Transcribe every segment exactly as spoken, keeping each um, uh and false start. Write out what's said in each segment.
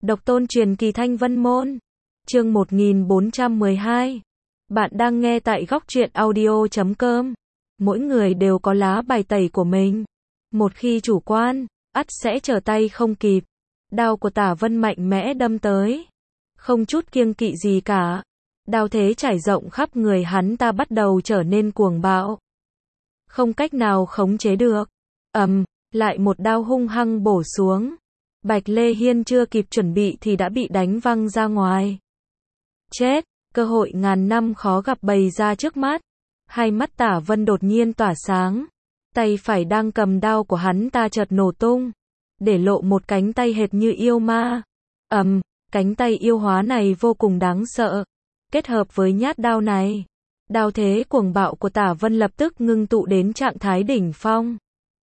Độc tôn truyền kỳ Thanh Vân Môn. Chương một nghìn bốn trăm mười hai. Bạn đang nghe tại góc truyện audio chấm com. Mỗi người đều có lá bài tẩy của mình. Một khi chủ quan, ắt sẽ trở tay không kịp. Đao của Tả Vân mạnh mẽ đâm tới. Không chút kiêng kỵ gì cả. Đao thế trải rộng khắp người hắn ta bắt đầu trở nên cuồng bạo. Không cách nào khống chế được. Ầm, lại một đao hung hăng bổ xuống. Bạch Lê Hiên chưa kịp chuẩn bị thì đã bị đánh văng ra ngoài. Chết, cơ hội ngàn năm khó gặp bày ra trước mắt. Hai mắt Tả Vân đột nhiên tỏa sáng. Tay phải đang cầm đao của hắn ta chợt nổ tung, để lộ một cánh tay hệt như yêu ma. Ầm, cánh tay yêu hóa này vô cùng đáng sợ. Kết hợp với nhát đao này, đao thế cuồng bạo của Tả Vân lập tức ngưng tụ đến trạng thái đỉnh phong.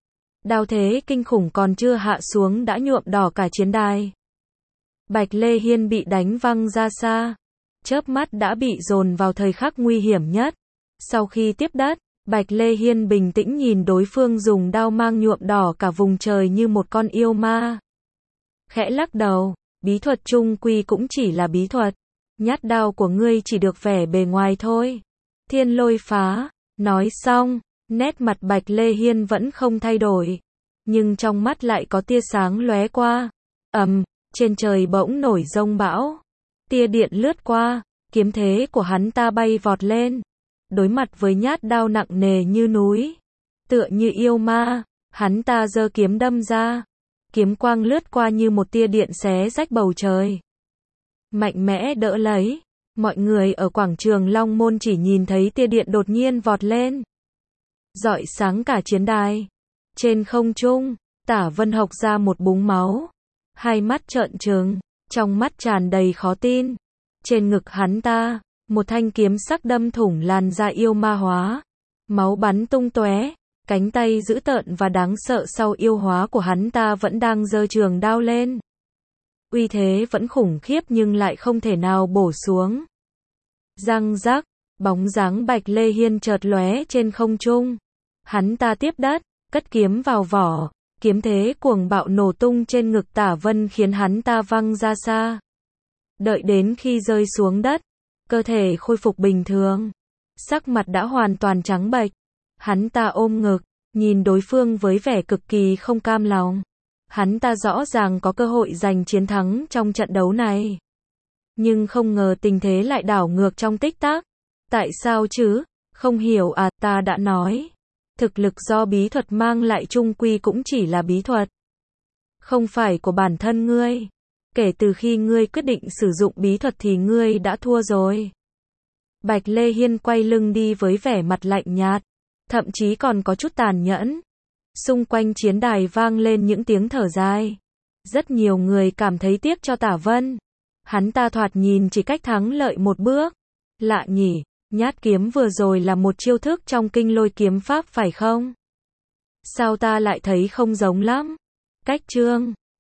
Đao thế kinh khủng còn chưa hạ xuống đã nhuộm đỏ cả chiến đài. Bạch Lê Hiên bị đánh văng ra xa, chớp mắt đã bị dồn vào thời khắc nguy hiểm nhất. Sau khi tiếp đất, Bạch Lê Hiên bình tĩnh nhìn đối phương dùng đao mang nhuộm đỏ cả vùng trời như một con yêu ma. Khẽ lắc đầu, bí thuật chung quy cũng chỉ là bí thuật. Nhát đao của ngươi chỉ được vẻ bề ngoài thôi. Thiên lôi phá. Nói xong, nét mặt Bạch Lê Hiên vẫn không thay đổi, nhưng trong mắt lại có tia sáng lóe qua. Ầm, trên trời bỗng nổi giông bão. Tia điện lướt qua, kiếm thế của hắn ta bay vọt lên. Đối mặt với nhát đao nặng nề như núi, tựa như yêu ma, hắn ta giơ kiếm đâm ra. Kiếm quang lướt qua như một tia điện xé rách bầu trời. Mạnh mẽ đỡ lấy. Mọi người ở quảng trường Long Môn chỉ nhìn thấy tia điện đột nhiên vọt lên, rọi sáng cả chiến đài. Trên không trung, Tả Vân hộc ra một búng máu, hai mắt trợn trừng, trong mắt tràn đầy khó tin. Trên ngực hắn ta, một thanh kiếm sắc đâm thủng làn da yêu ma hóa, máu bắn tung tóe. Cánh tay dữ tợn và đáng sợ sau yêu hóa của hắn ta vẫn đang giơ trường đao lên. Uy thế vẫn khủng khiếp nhưng lại không thể nào bổ xuống. Răng rắc, bóng dáng Bạch Lê Hiên chợt lóe trên không trung. Hắn ta tiếp đất, cất kiếm vào vỏ, kiếm thế cuồng bạo nổ tung trên ngực Tả Vân khiến hắn ta văng ra xa. Đợi đến khi rơi xuống đất, cơ thể khôi phục bình thường, sắc mặt đã hoàn toàn trắng bệch. Hắn ta ôm ngực, nhìn đối phương với vẻ cực kỳ không cam lòng. Hắn ta rõ ràng có cơ hội giành chiến thắng trong trận đấu này, nhưng không ngờ tình thế lại đảo ngược trong tích tắc. Tại sao chứ? Không hiểu à, ta đã nói. Thực lực do bí thuật mang lại chung quy cũng chỉ là bí thuật, không phải của bản thân ngươi. Kể từ khi ngươi quyết định sử dụng bí thuật thì ngươi đã thua rồi. Bạch Lê Hiên quay lưng đi với vẻ mặt lạnh nhạt, thậm chí còn có chút tàn nhẫn. Xung quanh chiến đài vang lên những tiếng thở dài. Rất nhiều người cảm thấy tiếc cho Tả Vân. Hắn ta thoạt nhìn chỉ cách thắng lợi một bước. Lạ nhỉ, nhát kiếm vừa rồi là một chiêu thức trong kinh lôi kiếm pháp phải không? Sao ta lại thấy không giống lắm? Cách chương